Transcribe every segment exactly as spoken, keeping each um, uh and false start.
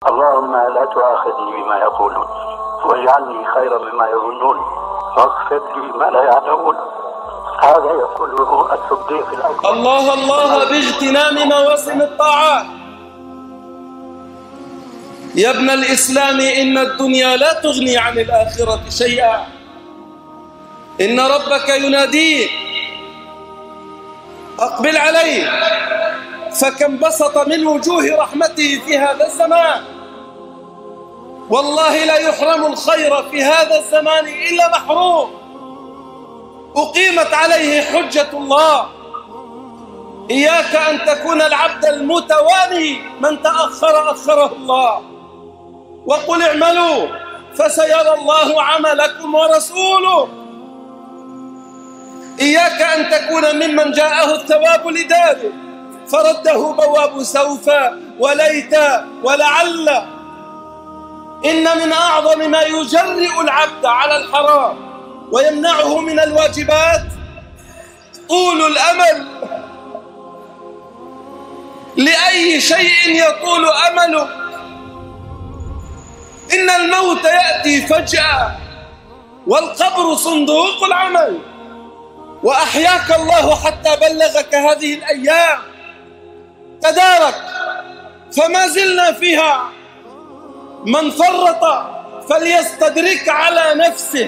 اللهم لا تؤاخذني بما يقولون واجعلني خيرا مما يظنون واغفر لي ما لا يعلمون. هذا يقوله الصديق الأكبر. الله الله باغتنام مواسم الطاعات. يا ابن الإسلام إن الدنيا لا تغني عن الآخرة شيئا. إن ربك يناديك أقبل عليه، فكم بسط من وجوه رحمته في هذا الزمان. والله لا يحرم الخير في هذا الزمان إلا محروم. أقيمت عليه حجة الله. إياك أن تكون العبد المتواني، من تأخر أخره الله. وقل اعملوا فسيرى الله عملكم ورسوله. إياك أن تكون ممن جاءه الثواب لداره فرده بواب سوف وليت ولعل. إن من أعظم ما يجرئ العبد على الحرام ويمنعه من الواجبات طول الأمل. لأي شيء يطول أمله؟ إن الموت يأتي فجأة والقبر صندوق العمل. وأحياك الله حتى بلغك هذه الأيام. تدارك فما زلنا فيها. من فرط فليستدرك على نفسه.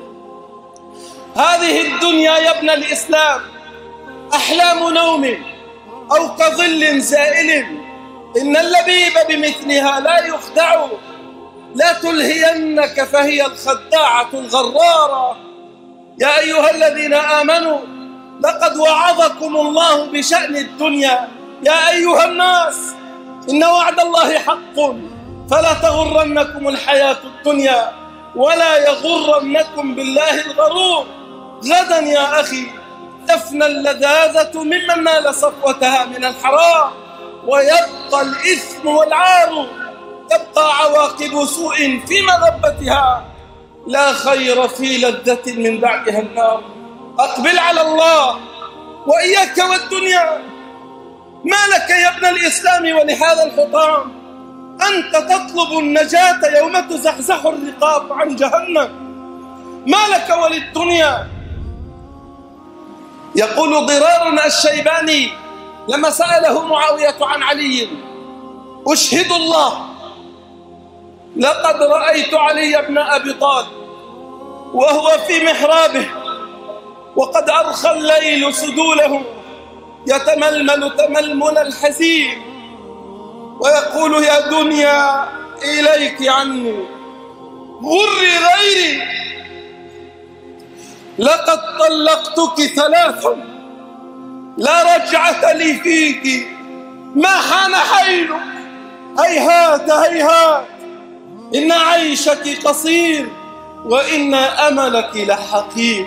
هذه الدنيا يا ابن الإسلام أحلام نوم أو كظل زائل. إن اللبيب بمثلها لا يخدع. لا تلهينك فهي الخداعة الغرارة. يا أيها الذين آمنوا لقد وعظكم الله بشأن الدنيا. يا أيها الناس إن وعد الله حق فلا تغرنكم الحياة الدنيا ولا يغرنكم بالله الغرور. غدا يا أخي تفنى اللذاذة ممن نال صفوتها من الحرام ويبقى الإثم والعار. تبقى عواقب سوء في مغبتها. لا خير في لذة من بعدها النار. أقبل على الله وإياك والدنيا. ما لك يا ابن الإسلام ولهذا الحطام؟ أنت تطلب النجاة يوم تزحزح الرقاب عن جهنم. ما لك وللدنيا؟ يقول ضرار الشيباني لما سأله معاوية عن علي: أشهد الله لقد رأيت علي بن أبي طالب وهو في محرابه وقد أرخى الليل سدوله يتململ تململ الحزين ويقول: يا دنيا إليك عني غري غيري. لقد طلقتك ثلاثا لا رجعة لي فيك ما حان حيلك. هيهات هيهات إن عيشك قصير وإن أملك لحقيق.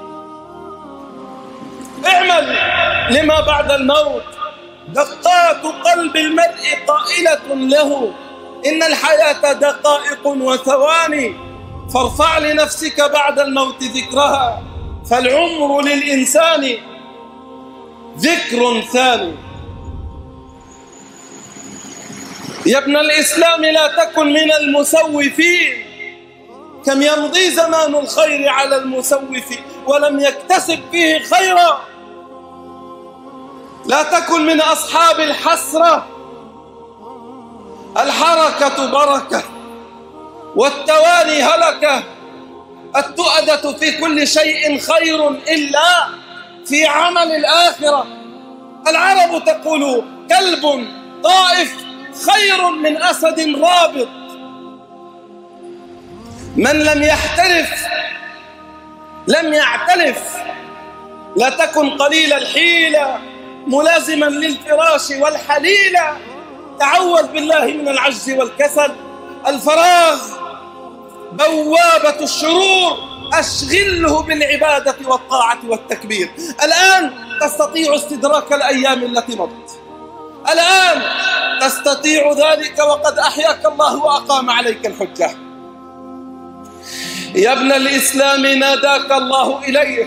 اعمل لما بعد الموت. دقات قلب المرء قائلة له: إن الحياة دقائق وثواني. فارفع لنفسك بعد الموت ذكرها فالعمر للإنسان ذكر ثاني. يا ابن الإسلام لا تكن من المسوفين. كم يمضي زمان الخير على المسوف ولم يكتسب فيه خيرا. لا تكن من أصحاب الحسرة. الحركة بركة والتواني هلكة. التؤدة في كل شيء خير إلا في عمل الآخرة. العرب تقول: كلب طائف خير من أسد رابط. من لم يحترف لم يعترف. لا تكن قليل الحيلة ملازما للفراش والحليلة. تعوذ بالله من العجز والكسل. الفراغ بوابة الشرور. أشغله بالعبادة والطاعة والتكبير. الآن تستطيع استدراك الأيام التي مضت. الآن تستطيع ذلك وقد أحياك الله وأقام عليك الحجة. يا ابن الإسلام ناداك الله إليه: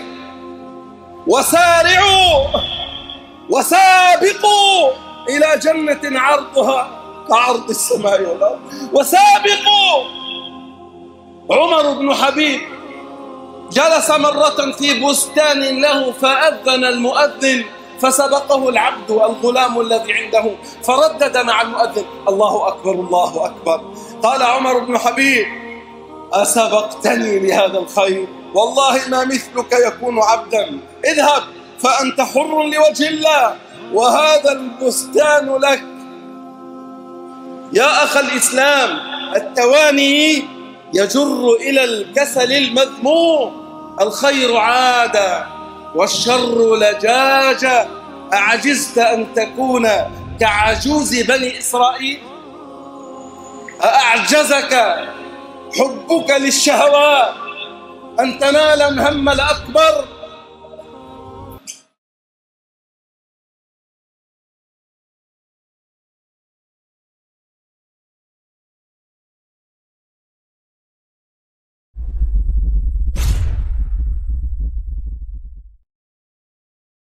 وسارعوا وسابقوا إلى جنة عرضها كعرض السماء والأرض. وسابقوا عمر بن حبيب جلس مرة في بستان له فأذن المؤذن فسبقه العبد الغلام الذي عنده فردد مع المؤذن الله أكبر الله أكبر. قال عمر بن حبيب أسبقتني لهذا الخير؟ والله ما مثلك يكون عبدا، اذهب فأنت حر لوجه الله وهذا البستان لك. يا أخ الإسلام، التواني يجر إلى الكسل المذموم. الخير عادة والشر لجاجة. أعجزت أن تكون كعجوز بني إسرائيل؟ أأعجزك حبك للشهوات أن تنال الهم الأكبر؟